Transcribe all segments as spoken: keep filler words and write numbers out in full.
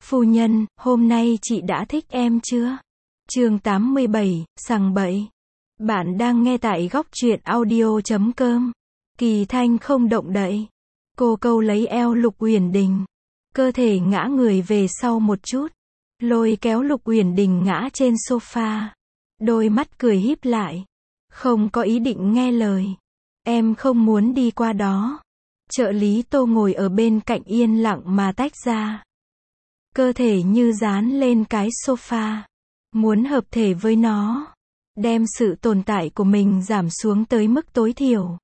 Phu nhân, hôm nay chị đã thích em chưa? Chương tám mươi bảy, sằng bậy. Bạn đang nghe tại góc truyện audio chấm com. Kỳ Thanh không động đậy. Cô câu lấy eo Lục Uyển Đình. Cơ thể ngã người về sau một chút. Lôi kéo Lục Uyển Đình ngã trên sofa. Đôi mắt cười híp lại. Không có ý định nghe lời. Em không muốn đi qua đó. Trợ lý Tô ngồi ở bên cạnh yên lặng mà tách ra. Cơ thể như dán lên cái sofa. Muốn hợp thể với nó. Đem sự tồn tại của mình giảm xuống tới mức tối thiểu.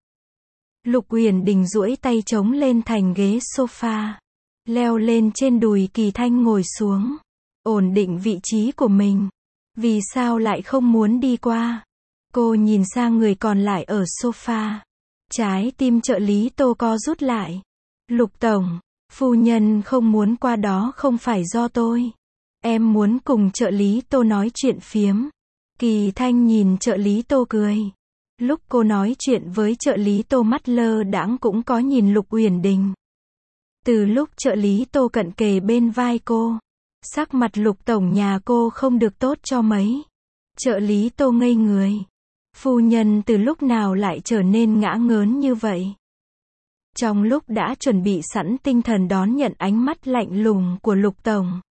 Lục Uyển Đình duỗi tay chống lên thành ghế sofa. Leo lên trên đùi Kỳ Thanh ngồi xuống. Ổn định vị trí của mình. Vì sao lại không muốn đi qua? Cô nhìn sang người còn lại ở sofa. Trái tim trợ lý Tô co rút lại. Lục tổng, phu nhân không muốn qua đó không phải do tôi. Em muốn cùng trợ lý Tô nói chuyện phiếm. Kỳ Thanh nhìn trợ lý Tô cười. Lúc cô nói chuyện với trợ lý Tô mắt lơ đãng cũng có nhìn Lục Uyển Đình. Từ lúc trợ lý Tô cận kề bên vai cô, sắc mặt Lục tổng nhà cô không được tốt cho mấy. Trợ lý Tô ngây người. Phu nhân từ lúc nào lại trở nên ngã ngớn như vậy? Trong lúc đã chuẩn bị sẵn tinh thần đón nhận ánh mắt lạnh lùng của Lục tổng,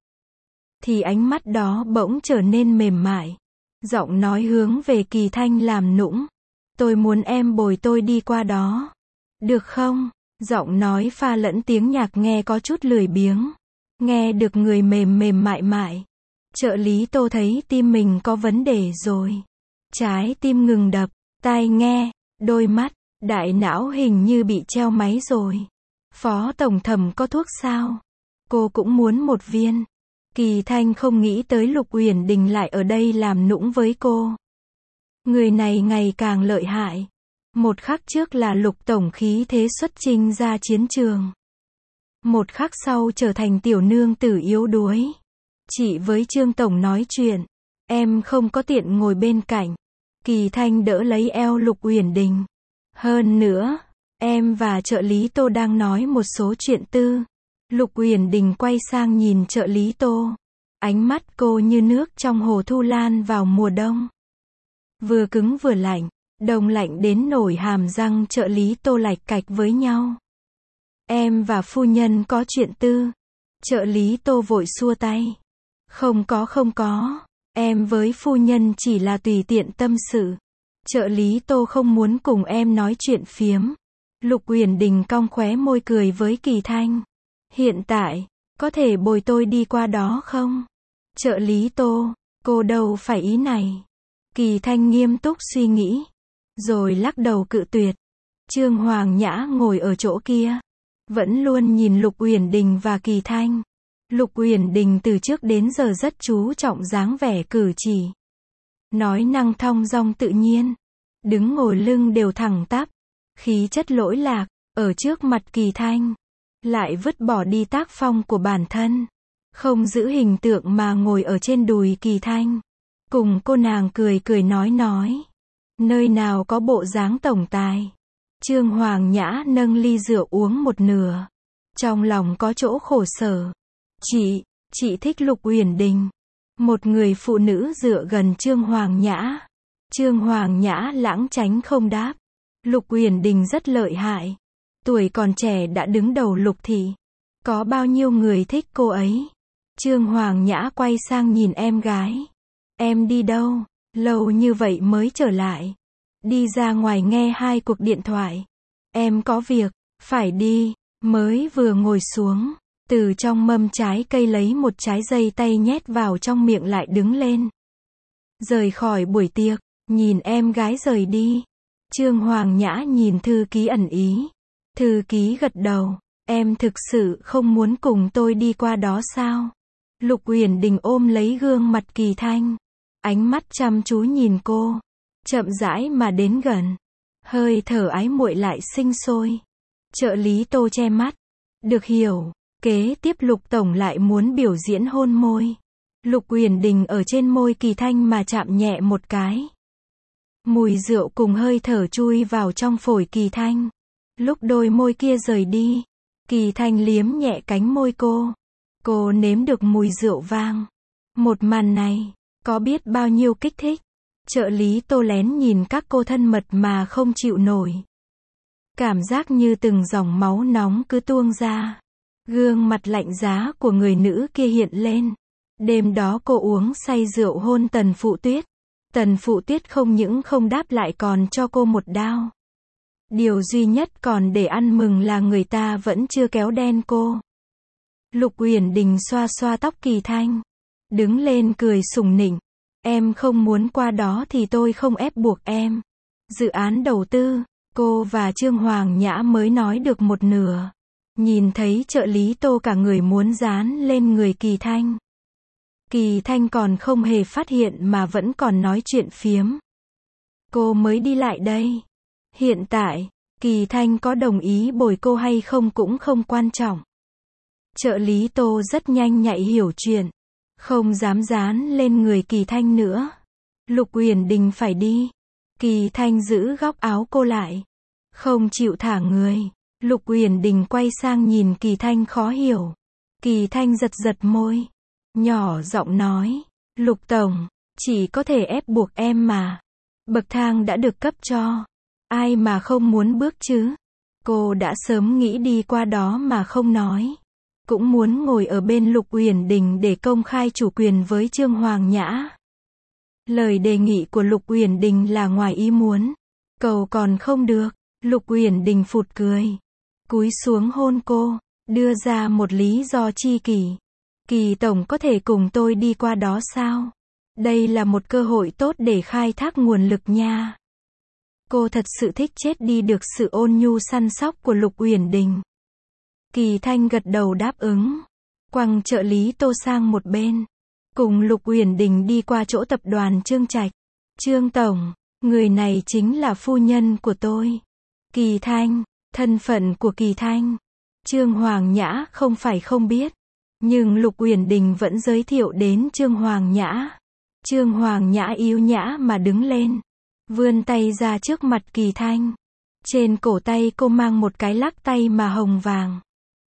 thì ánh mắt đó bỗng trở nên mềm mại. Giọng nói hướng về Kỳ Thanh làm nũng. Tôi muốn em bồi tôi đi qua đó. Được không? Giọng nói pha lẫn tiếng nhạc nghe có chút lười biếng. Nghe được người mềm mềm mại mại. Trợ lý Tô thấy tim mình có vấn đề rồi. Trái tim ngừng đập, tai nghe, đôi mắt, đại não hình như bị treo máy rồi. Phó tổng thẩm có thuốc sao? Cô cũng muốn một viên. Kỳ Thanh không nghĩ tới Lục Uyển Đình lại ở đây làm nũng với cô. Người này ngày càng lợi hại. Một khắc trước là Lục tổng khí thế xuất chinh ra chiến trường. Một khắc sau trở thành tiểu nương tử yếu đuối. Chị với Trương tổng nói chuyện, em không có tiện ngồi bên cạnh. Kỳ Thanh đỡ lấy eo Lục Uyển Đình. Hơn nữa, em và trợ lý Tô đang nói một số chuyện tư. Lục Uyển Đình quay sang nhìn trợ lý Tô. Ánh mắt cô như nước trong hồ thu lan vào mùa đông. Vừa cứng vừa lạnh, đông lạnh đến nổi hàm răng trợ lý Tô lạch cạch với nhau. Em và phu nhân có chuyện tư. Trợ lý Tô vội xua tay. Không có không có, em với phu nhân chỉ là tùy tiện tâm sự. Trợ lý Tô không muốn cùng em nói chuyện phiếm. Lục Uyển Đình cong khóe môi cười với Kỳ Thanh. Hiện tại, có thể bồi tôi đi qua đó không? Trợ lý Tô, cô đâu phải ý này. Kỳ Thanh nghiêm túc suy nghĩ, rồi lắc đầu cự tuyệt. Trương Hoàng Nhã ngồi ở chỗ kia, vẫn luôn nhìn Lục Uyển Đình và Kỳ Thanh. Lục Uyển Đình từ trước đến giờ rất chú trọng dáng vẻ cử chỉ. Nói năng thong dong tự nhiên, đứng ngồi lưng đều thẳng tắp, khí chất lỗi lạc, ở trước mặt Kỳ Thanh, lại vứt bỏ đi tác phong của bản thân, không giữ hình tượng mà ngồi ở trên đùi Kỳ Thanh, cùng cô nàng cười cười nói nói. Nơi nào có bộ dáng tổng tài. Trương Hoàng Nhã nâng ly rượu uống một nửa, trong lòng có chỗ khổ sở. Chị, chị thích Lục Uyển Đình. Một người phụ nữ dựa gần Trương Hoàng Nhã. Trương Hoàng Nhã lãng tránh không đáp. Lục Uyển Đình rất lợi hại. Tuổi còn trẻ đã đứng đầu Lục thị. Có bao nhiêu người thích cô ấy? Trương Hoàng Nhã quay sang nhìn em gái. Em đi đâu? Lâu như vậy mới trở lại. Đi ra ngoài nghe hai cuộc điện thoại. Em có việc, phải đi. Mới vừa ngồi xuống, từ trong mâm trái cây lấy một trái dây tay nhét vào trong miệng lại đứng lên. Rời khỏi buổi tiệc, nhìn em gái rời đi. Trương Hoàng Nhã nhìn thư ký ẩn ý. Thư ký gật đầu. Em thực sự không muốn cùng tôi đi qua đó sao? Lục Uyển Đình ôm lấy gương mặt Kỳ Thanh. Ánh mắt chăm chú nhìn cô. Chậm rãi mà đến gần. Hơi thở ái muội lại sinh sôi. Trợ lý Tô che mắt. Được hiểu. Kế tiếp Lục tổng lại muốn biểu diễn hôn môi. Lục Uyển Đình ở trên môi Kỳ Thanh mà chạm nhẹ một cái. Mùi rượu cùng hơi thở chui vào trong phổi Kỳ Thanh. Lúc đôi môi kia rời đi, Kỳ Thanh liếm nhẹ cánh môi cô. Cô nếm được mùi rượu vang. Một màn này, có biết bao nhiêu kích thích. Trợ lý Tô lén nhìn các cô thân mật mà không chịu nổi. Cảm giác như từng dòng máu nóng cứ tuôn ra. Gương mặt lạnh giá của người nữ kia hiện lên. Đêm đó cô uống say rượu hôn Tần Phụ Tuyết. Tần Phụ Tuyết không những không đáp lại còn cho cô một đao. Điều duy nhất còn để ăn mừng là người ta vẫn chưa kéo đen cô. Lục Uyển Đình xoa xoa tóc Kỳ Thanh. Đứng lên cười sủng nịnh. Em không muốn qua đó thì tôi không ép buộc em. Dự án đầu tư, cô và Trương Hoàng Nhã mới nói được một nửa. Nhìn thấy trợ lý Tô cả người muốn dán lên người Kỳ Thanh. Kỳ Thanh còn không hề phát hiện mà vẫn còn nói chuyện phiếm. Cô mới đi lại đây. Hiện tại, Kỳ Thanh có đồng ý bồi cô hay không cũng không quan trọng. Trợ lý Tô rất nhanh nhạy hiểu chuyện. Không dám dán lên người Kỳ Thanh nữa. Lục Uyển Đình phải đi. Kỳ Thanh giữ góc áo cô lại. Không chịu thả người. Lục Uyển Đình quay sang nhìn Kỳ Thanh khó hiểu. Kỳ Thanh giật giật môi. Nhỏ giọng nói. Lục Tổng, chỉ có thể ép buộc em mà. Bậc thang đã được cấp cho. Ai mà không muốn bước chứ. Cô đã sớm nghĩ đi qua đó mà không nói. Cũng muốn ngồi ở bên Lục Uyển Đình để công khai chủ quyền với Trương Hoàng Nhã. Lời đề nghị của Lục Uyển Đình là ngoài ý muốn. Cầu còn không được. Lục Uyển Đình phụt cười. Cúi xuống hôn cô. Đưa ra một lý do chi kỷ. Kỳ Tổng có thể cùng tôi đi qua đó sao? Đây là một cơ hội tốt để khai thác nguồn lực nha. Cô thật sự thích chết đi được sự ôn nhu săn sóc của Lục Uyển Đình. Kỳ Thanh gật đầu đáp ứng. Quăng trợ lý Tô sang một bên. Cùng Lục Uyển Đình đi qua chỗ tập đoàn Trương Trạch. Trương Tổng, người này chính là phu nhân của tôi. Kỳ Thanh, thân phận của Kỳ Thanh. Trương Hoàng Nhã không phải không biết. Nhưng Lục Uyển Đình vẫn giới thiệu đến Trương Hoàng Nhã. Trương Hoàng Nhã yếu nhã mà đứng lên. Vươn tay ra trước mặt Kỳ Thanh. Trên cổ tay cô mang một cái lắc tay mà hồng vàng.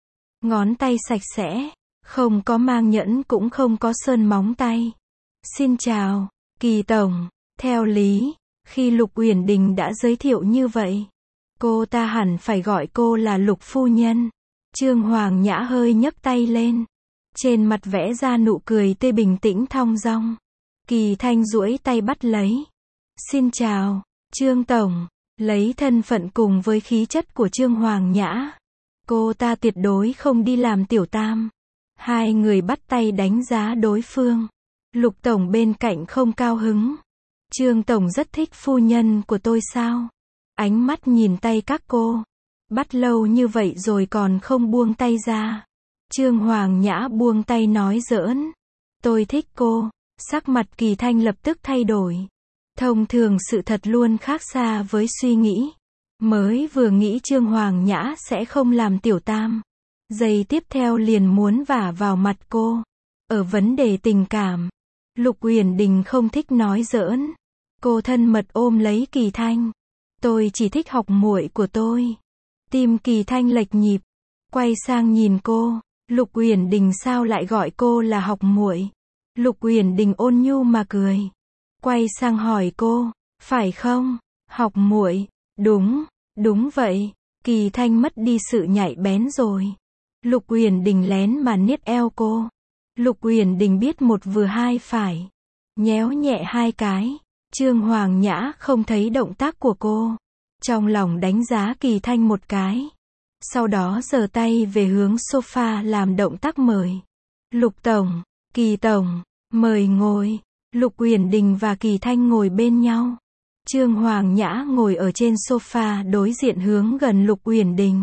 Ngón tay sạch sẽ. Không có mang nhẫn cũng không có sơn móng tay. Xin chào, Kỳ Tổng. Theo lý, khi Lục Uyển Đình đã giới thiệu như vậy, cô ta hẳn phải gọi cô là Lục Phu Nhân. Trương Hoàng Nhã hơi nhấc tay lên. Trên mặt vẽ ra nụ cười tươi bình tĩnh thong dong. Kỳ Thanh duỗi tay bắt lấy. Xin chào, Trương Tổng. Lấy thân phận cùng với khí chất của Trương Hoàng Nhã, cô ta tuyệt đối không đi làm tiểu tam. Hai người bắt tay đánh giá đối phương. Lục Tổng bên cạnh không cao hứng. Trương Tổng rất thích phu nhân của tôi sao? Ánh mắt nhìn tay các cô. Bắt lâu như vậy rồi còn không buông tay ra. Trương Hoàng Nhã buông tay nói giỡn. Tôi thích cô. Sắc mặt Kỳ Thanh lập tức thay đổi. Thông thường sự thật luôn khác xa với suy nghĩ. Mới vừa nghĩ Trương Hoàng Nhã sẽ không làm tiểu tam. Giây tiếp theo liền muốn vả vào mặt cô. Ở vấn đề tình cảm, Lục Uyển Đình không thích nói giỡn. Cô thân mật ôm lấy Kỳ Thanh. Tôi chỉ thích học muội của tôi. Tim Kỳ Thanh lệch nhịp. Quay sang nhìn cô. Lục Uyển Đình sao lại gọi cô là học muội? Lục Uyển Đình ôn nhu mà cười. Quay sang hỏi cô. Phải không? Học muội. Đúng, đúng vậy. Kỳ Thanh mất đi sự nhạy bén rồi. Lục Uyển Đình lén mà niết eo cô. Lục Uyển Đình biết một vừa hai phải. Nhéo nhẹ hai cái. Trương Hoàng Nhã không thấy động tác của cô. Trong lòng đánh giá Kỳ Thanh một cái. Sau đó giơ tay về hướng sofa làm động tác mời. Lục Tổng, Kỳ Tổng, mời ngồi. Lục Uyển Đình và Kỳ Thanh ngồi bên nhau. Trương Hoàng Nhã ngồi ở trên sofa đối diện hướng gần Lục Uyển Đình.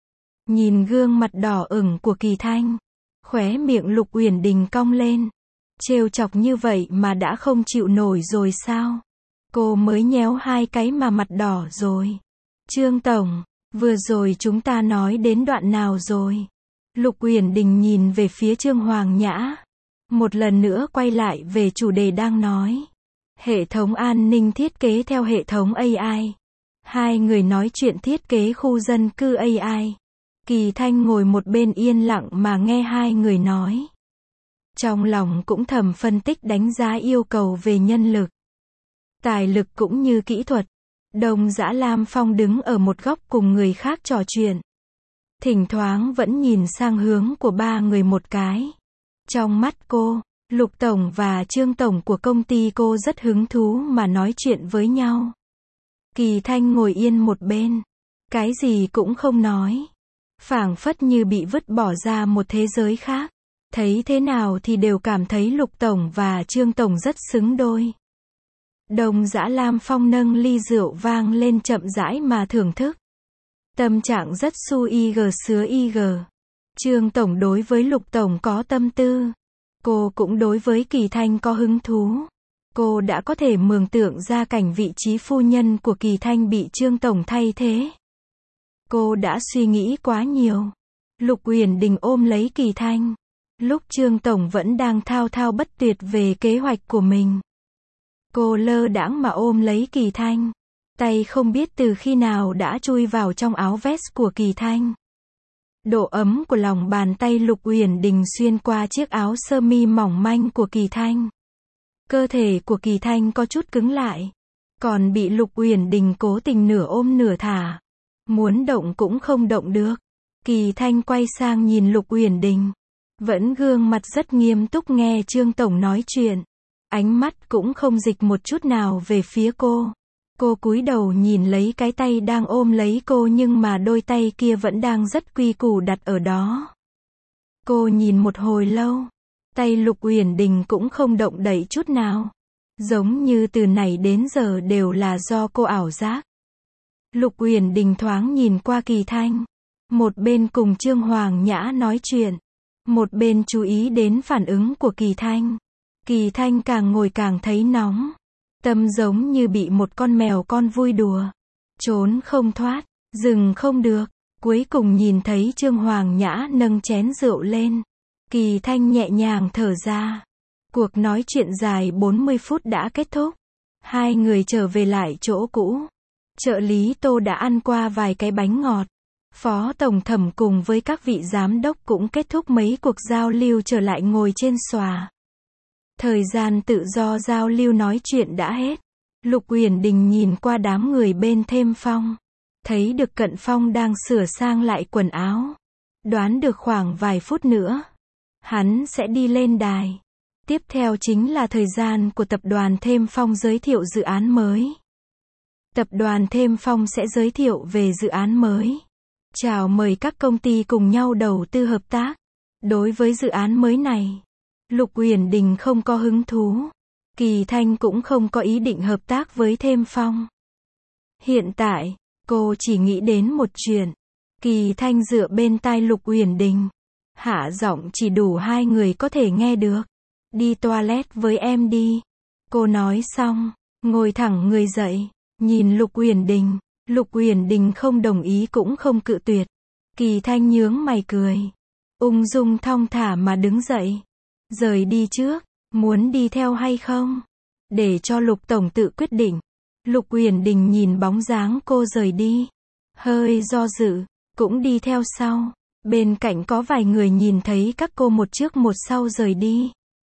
Nhìn gương mặt đỏ ửng của Kỳ Thanh. Khóe miệng Lục Uyển Đình cong lên. Trêu chọc như vậy mà đã không chịu nổi rồi sao? Cô mới nhéo hai cái mà mặt đỏ rồi. Trương Tổng, vừa rồi chúng ta nói đến đoạn nào rồi? Lục Uyển Đình nhìn về phía Trương Hoàng Nhã. Một lần nữa quay lại về chủ đề đang nói. Hệ thống an ninh thiết kế theo hệ thống a i. Hai người nói chuyện thiết kế khu dân cư a i. Kỳ Thanh ngồi một bên yên lặng mà nghe hai người nói. Trong lòng cũng thầm phân tích đánh giá yêu cầu về nhân lực, tài lực cũng như kỹ thuật. Đông Dã Lam Phong đứng ở một góc cùng người khác trò chuyện. Thỉnh thoảng vẫn nhìn sang hướng của ba người một cái. Trong mắt cô, Lục Tổng và Trương Tổng của công ty cô rất hứng thú mà nói chuyện với nhau. Kỳ Thanh ngồi yên một bên, cái gì cũng không nói. Phảng phất như bị vứt bỏ ra một thế giới khác. Thấy thế nào thì đều cảm thấy Lục Tổng và Trương Tổng rất xứng đôi. Đông Dã Lam Phong nâng ly rượu vang lên chậm rãi mà thưởng thức. Tâm trạng rất su y gờ sứa y gờ. Trương Tổng đối với Lục Tổng có tâm tư. Cô cũng đối với Kỳ Thanh có hứng thú. Cô đã có thể mường tượng ra cảnh vị trí phu nhân của Kỳ Thanh bị Trương Tổng thay thế. Cô đã suy nghĩ quá nhiều. Lục Uyển Đình ôm lấy Kỳ Thanh. Lúc Trương Tổng vẫn đang thao thao bất tuyệt về kế hoạch của mình. Cô lơ đãng mà ôm lấy Kỳ Thanh. Tay không biết từ khi nào đã chui vào trong áo vest của Kỳ Thanh. Độ ấm của lòng bàn tay Lục Uyển Đình xuyên qua chiếc áo sơ mi mỏng manh của Kỳ Thanh. Cơ thể của Kỳ Thanh có chút cứng lại. Còn bị Lục Uyển Đình cố tình nửa ôm nửa thả. Muốn động cũng không động được. Kỳ Thanh quay sang nhìn Lục Uyển Đình. Vẫn gương mặt rất nghiêm túc nghe Trương Tổng nói chuyện. Ánh mắt cũng không dịch một chút nào về phía cô. Cô cúi đầu nhìn lấy cái tay đang ôm lấy cô nhưng mà đôi tay kia vẫn đang rất quy củ đặt ở đó. Cô nhìn một hồi lâu. Tay Lục Uyển Đình cũng không động đậy chút nào. Giống như từ này đến giờ đều là do cô ảo giác. Lục Uyển Đình thoáng nhìn qua Kỳ Thanh. Một bên cùng Trương Hoàng Nhã nói chuyện. Một bên chú ý đến phản ứng của Kỳ Thanh. Kỳ Thanh càng ngồi càng thấy nóng. Tâm giống như bị một con mèo con vui đùa. Trốn không thoát, dừng không được. Cuối cùng nhìn thấy Trương Hoàng Nhã nâng chén rượu lên. Kỳ Thanh nhẹ nhàng thở ra. Cuộc nói chuyện dài bốn mươi phút đã kết thúc. Hai người trở về lại chỗ cũ. Trợ lý Tô đã ăn qua vài cái bánh ngọt. Phó Tổng Thẩm cùng với các vị giám đốc cũng kết thúc mấy cuộc giao lưu trở lại ngồi trên xòa. Thời gian tự do giao lưu nói chuyện đã hết. Lục Uyển Đình nhìn qua đám người bên Thêm Phong. Thấy được Cận Phong đang sửa sang lại quần áo. Đoán được khoảng vài phút nữa. Hắn sẽ đi lên đài. Tiếp theo chính là thời gian của tập đoàn Thêm Phong giới thiệu dự án mới. Tập đoàn Thêm Phong sẽ giới thiệu về dự án mới. Chào mời các công ty cùng nhau đầu tư hợp tác. Đối với dự án mới này, Lục Uyển Đình không có hứng thú. Kỳ Thanh cũng không có ý định hợp tác với Thêm Phong. Hiện tại, cô chỉ nghĩ đến một chuyện. Kỳ Thanh dựa bên tai Lục Uyển Đình. Hạ giọng chỉ đủ hai người có thể nghe được. Đi toilet với em đi. Cô nói xong, ngồi thẳng người dậy, nhìn Lục Uyển Đình. Lục Uyển Đình không đồng ý cũng không cự tuyệt. Kỳ Thanh nhướng mày cười. Ung dung thong thả mà đứng dậy. Rời đi trước, muốn đi theo hay không? Để cho Lục Tổng tự quyết định. Lục Uyển Đình nhìn bóng dáng cô rời đi. Hơi do dự, cũng đi theo sau. Bên cạnh có vài người nhìn thấy các cô một trước một sau rời đi.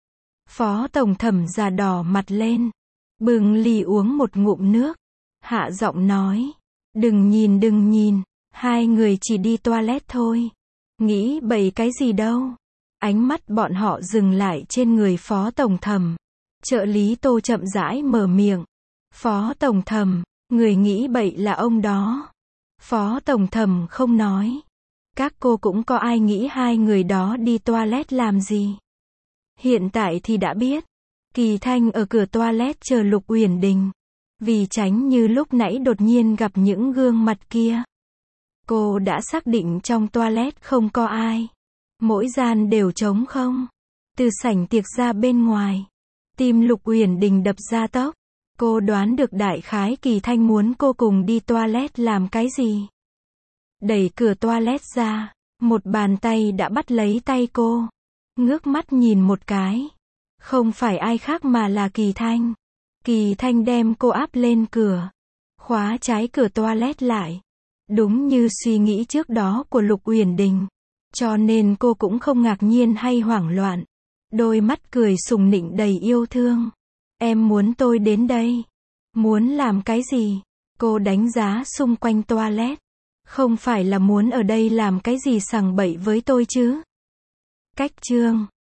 Phó Tổng Thẩm già đỏ mặt lên. Bừng ly uống một ngụm nước. Hạ giọng nói. Đừng nhìn đừng nhìn. Hai người chỉ đi toilet thôi. Nghĩ bậy cái gì đâu. Ánh mắt bọn họ dừng lại trên người Phó Tổng Thẩm. Trợ lý Tô chậm rãi mở miệng. Phó Tổng Thẩm, người nghĩ bậy là ông đó. Phó Tổng Thẩm không nói. Các cô cũng có ai nghĩ hai người đó đi toilet làm gì. Hiện tại thì đã biết. Kỳ Thanh ở cửa toilet chờ Lục Uyển Đình. Vì tránh như lúc nãy đột nhiên gặp những gương mặt kia. Cô đã xác định trong toilet không có ai. Mỗi gian đều trống không. Từ sảnh tiệc ra bên ngoài. Tim Lục Uyển Đình đập ra tốc. Cô đoán được đại khái Kỳ Thanh muốn cô cùng đi toilet làm cái gì. Đẩy cửa toilet ra. Một bàn tay đã bắt lấy tay cô. Ngước mắt nhìn một cái. Không phải ai khác mà là Kỳ Thanh. Kỳ Thanh đem cô áp lên cửa. Khóa trái cửa toilet lại. Đúng như suy nghĩ trước đó của Lục Uyển Đình. Cho nên cô cũng không ngạc nhiên hay hoảng loạn. Đôi mắt cười sùng nịnh đầy yêu thương. Em muốn tôi đến đây. Muốn làm cái gì? Cô đánh giá xung quanh toilet. Không phải là muốn ở đây làm cái gì sằng bậy với tôi chứ? Cách chương